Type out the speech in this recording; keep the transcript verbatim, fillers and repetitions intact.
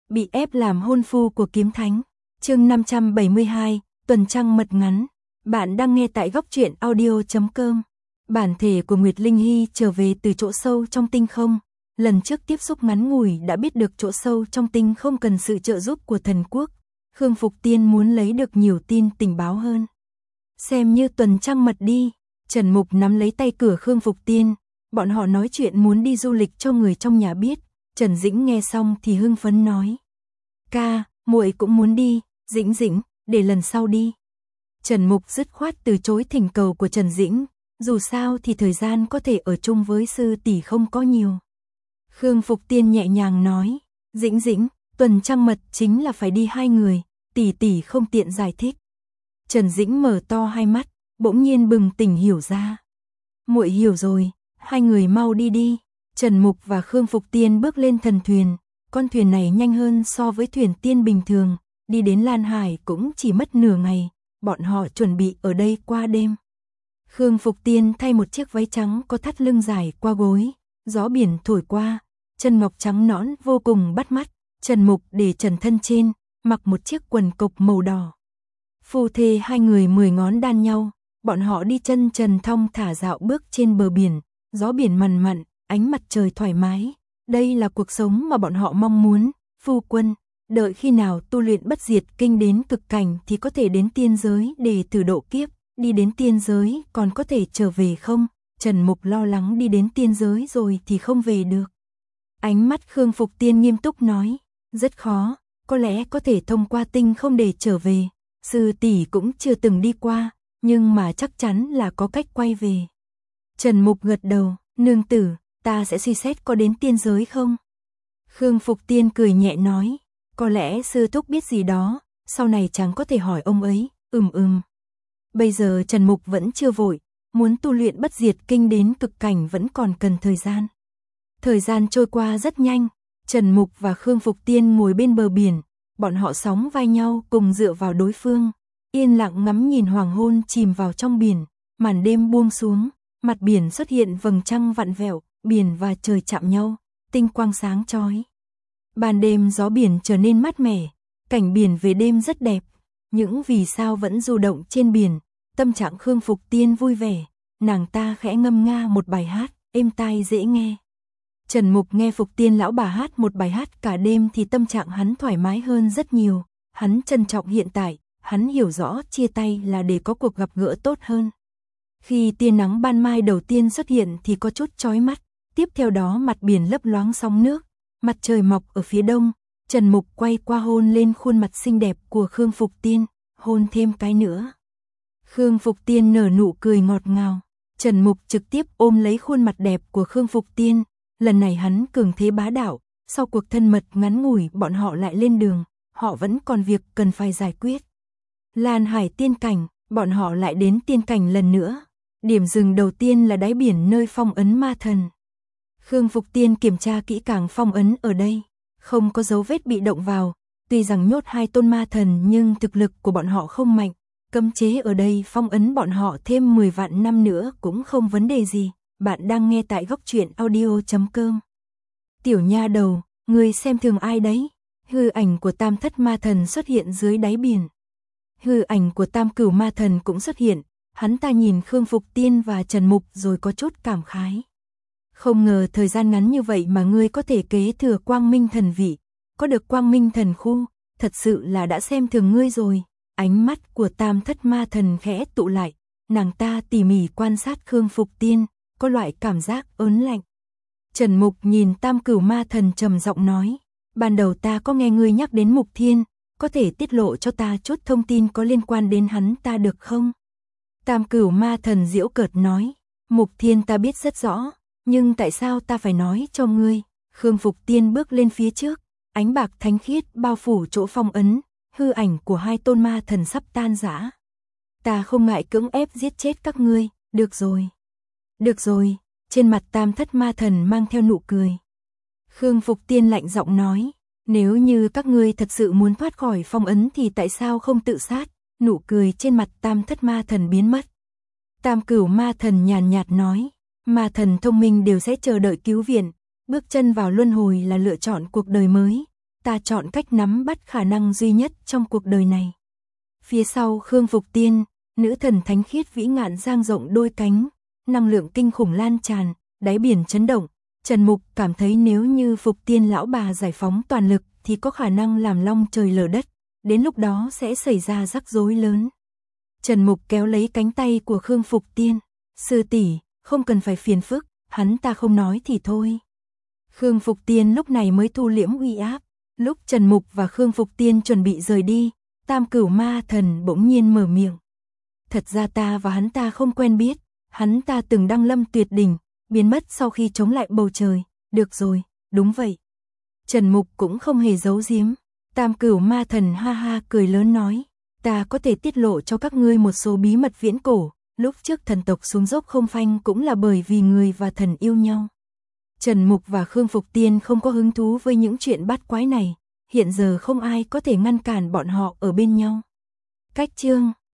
Bị ép làm hôn phu của kiếm thánh. Chương năm trăm bảy mươi hai, tuần trăng mật ngắn. Bạn đang nghe tại góc truyện audio chấm com. Bản thể của Nguyệt Linh Hy trở về từ chỗ sâu trong tinh không. Lần trước tiếp xúc ngắn ngủi đã biết được chỗ sâu trong tinh không cần sự trợ giúp của thần quốc. Khương Phục Tiên muốn lấy được nhiều tin tình báo hơn. Xem như tuần trăng mật đi. Trần Mục nắm lấy tay cửa Khương Phục Tiên. Bọn họ nói chuyện muốn đi du lịch cho người trong nhà biết. Trần Dĩnh nghe xong thì hưng phấn nói: "Ca, muội cũng muốn đi." "Dĩnh Dĩnh, để lần sau đi." Trần Mục dứt khoát từ chối thỉnh cầu của Trần Dĩnh, dù sao thì thời gian có thể ở chung với sư tỷ không có nhiều. Khương Phục Tiên nhẹ nhàng nói: "Dĩnh Dĩnh, tuần trăng mật chính là phải đi hai người, tỷ tỷ không tiện giải thích." Trần Dĩnh mở to hai mắt, bỗng nhiên bừng tỉnh hiểu ra. "Muội hiểu rồi, hai người mau đi đi." Trần Mục và Khương Phục Tiên bước lên thần thuyền, con thuyền này nhanh hơn so với thuyền tiên bình thường, đi đến Lan Hải cũng chỉ mất nửa ngày, bọn họ chuẩn bị ở đây qua đêm. Khương Phục Tiên thay một chiếc váy trắng có thắt lưng dài qua gối, gió biển thổi qua, chân ngọc trắng nõn vô cùng bắt mắt. Trần Mục để trần thân trên, mặc một chiếc quần cộc màu đỏ. Phu thê hai người mười ngón đan nhau, bọn họ đi chân trần thong thả dạo bước trên bờ biển, gió biển mằn mặn, ánh mặt trời thoải mái. Đây là cuộc sống mà bọn họ mong muốn. "Phu quân, đợi khi nào tu luyện bất diệt kinh đến cực cảnh thì có thể đến tiên giới để thử độ kiếp, đi đến tiên giới còn có thể trở về không?" Trần Mục lo lắng đi đến tiên giới rồi thì không về được. Ánh mắt Khương Phục Tiên nghiêm túc nói: "Rất khó, có lẽ có thể thông qua tinh không để trở về, sư tỷ cũng chưa từng đi qua, nhưng mà chắc chắn là có cách quay về." Trần Mục gật đầu: "Nương tử, ta sẽ suy xét có đến tiên giới không?" Khương Phục Tiên cười nhẹ nói: "Có lẽ sư thúc biết gì đó, sau này chẳng có thể hỏi ông ấy." Ừm ừm. Bây giờ Trần Mục vẫn chưa vội, muốn tu luyện bất diệt kinh đến cực cảnh vẫn còn cần thời gian. Thời gian trôi qua rất nhanh, Trần Mục và Khương Phục Tiên ngồi bên bờ biển, bọn họ sóng vai nhau cùng dựa vào đối phương, yên lặng ngắm nhìn hoàng hôn chìm vào trong biển, màn đêm buông xuống, mặt biển xuất hiện vầng trăng vặn vẹo, biển và trời chạm nhau, tinh quang sáng chói. Ban đêm gió biển trở nên mát mẻ, cảnh biển về đêm rất đẹp, những vì sao vẫn du động trên biển, tâm trạng Khương Phục Tiên vui vẻ, nàng ta khẽ ngâm nga một bài hát, êm tai dễ nghe. Trần Mục nghe Phục Tiên lão bà hát một bài hát cả đêm thì tâm trạng hắn thoải mái hơn rất nhiều, hắn trân trọng hiện tại, hắn hiểu rõ chia tay là để có cuộc gặp gỡ tốt hơn. Khi tia nắng ban mai đầu tiên xuất hiện thì có chút chói mắt, tiếp theo đó mặt biển lấp loáng sóng nước, mặt trời mọc ở phía đông, Trần Mục quay qua hôn lên khuôn mặt xinh đẹp của Khương Phục Tiên, hôn thêm cái nữa. Khương Phục Tiên nở nụ cười ngọt ngào, Trần Mục trực tiếp ôm lấy khuôn mặt đẹp của Khương Phục Tiên, lần này hắn cường thế bá đạo, sau cuộc thân mật ngắn ngủi bọn họ lại lên đường, họ vẫn còn việc cần phải giải quyết. Lan Hải tiên cảnh, bọn họ lại đến tiên cảnh lần nữa. Điểm dừng đầu tiên là đáy biển nơi phong ấn ma thần. Khương Phục Tiên kiểm tra kỹ càng phong ấn ở đây, không có dấu vết bị động vào, tuy rằng nhốt hai tôn ma thần nhưng thực lực của bọn họ không mạnh, cấm chế ở đây phong ấn bọn họ thêm mười vạn năm nữa cũng không vấn đề gì. Bạn đang nghe tại góc truyện audio chấm com. "Tiểu nha đầu, ngươi xem thường ai đấy?" Hư ảnh của Tam Thất ma thần xuất hiện dưới đáy biển. Hư ảnh của Tam Cửu ma thần cũng xuất hiện, hắn ta nhìn Khương Phục Tiên và Trần Mục rồi có chút cảm khái. "Không ngờ thời gian ngắn như vậy mà ngươi có thể kế thừa Quang Minh thần vị, có được Quang Minh thần khu, thật sự là đã xem thường ngươi rồi." Ánh mắt của Tam Thất ma thần khẽ tụ lại, nàng ta tỉ mỉ quan sát Khương Phục Tiên, có loại cảm giác ớn lạnh. Trần Mục nhìn Tam Cửu ma thần trầm giọng nói: "Ban đầu ta có nghe ngươi nhắc đến Mục Thiên, có thể tiết lộ cho ta chút thông tin có liên quan đến hắn ta được không?" Tam Cửu ma thần giễu cợt nói: "Mục Thiên ta biết rất rõ, nhưng tại sao ta phải nói cho ngươi?" Khương Phục Tiên bước lên phía trước, ánh bạc thánh khiết bao phủ chỗ phong ấn, hư ảnh của hai tôn ma thần sắp tan rã. "Ta không ngại cưỡng ép giết chết các ngươi." "Được rồi." "Được rồi." Trên mặt Tam Thất ma thần mang theo nụ cười. Khương Phục Tiên lạnh giọng nói: "Nếu như các ngươi thật sự muốn thoát khỏi phong ấn thì tại sao không tự sát?" Nụ cười trên mặt Tam Thất ma thần biến mất. Tam Cửu ma thần nhàn nhạt nói: "Ma thần thông minh đều sẽ chờ đợi cứu viện, bước chân vào luân hồi là lựa chọn cuộc đời mới, ta chọn cách nắm bắt khả năng duy nhất trong cuộc đời này. Phía sau Khương Phục Tiên, nữ thần thánh khiết vĩ ngạn dang rộng đôi cánh, năng lượng kinh khủng lan tràn, đáy biển chấn động. Trần Mục cảm thấy nếu như Phục Tiên lão bà giải phóng toàn lực thì có khả năng làm long trời lở đất, đến lúc đó sẽ xảy ra rắc rối lớn. Trần Mục kéo lấy cánh tay của Khương Phục Tiên, sư tỷ, không cần phải phiền phức, hắn ta không nói thì thôi. Khương Phục Tiên lúc này mới thu liễm uy áp, lúc Trần Mục và Khương Phục Tiên chuẩn bị rời đi, Tam Cửu Ma Thần bỗng nhiên mở miệng. Thật ra ta và hắn ta không quen biết, hắn ta từng đăng lâm tuyệt đỉnh, biến mất sau khi chống lại bầu trời, được rồi, đúng vậy. Trần Mục cũng không hề giấu giếm, Tam Cửu Ma Thần ha ha cười lớn nói, ta có thể tiết lộ cho các ngươi một số bí mật viễn cổ, lúc trước thần tộc xuống dốc không phanh cũng là bởi vì người và thần yêu nhau. Trần Mục và Khương Phục Tiên không có hứng thú với những chuyện bát quái này, hiện giờ không ai có thể ngăn cản bọn họ ở bên nhau. Cách chương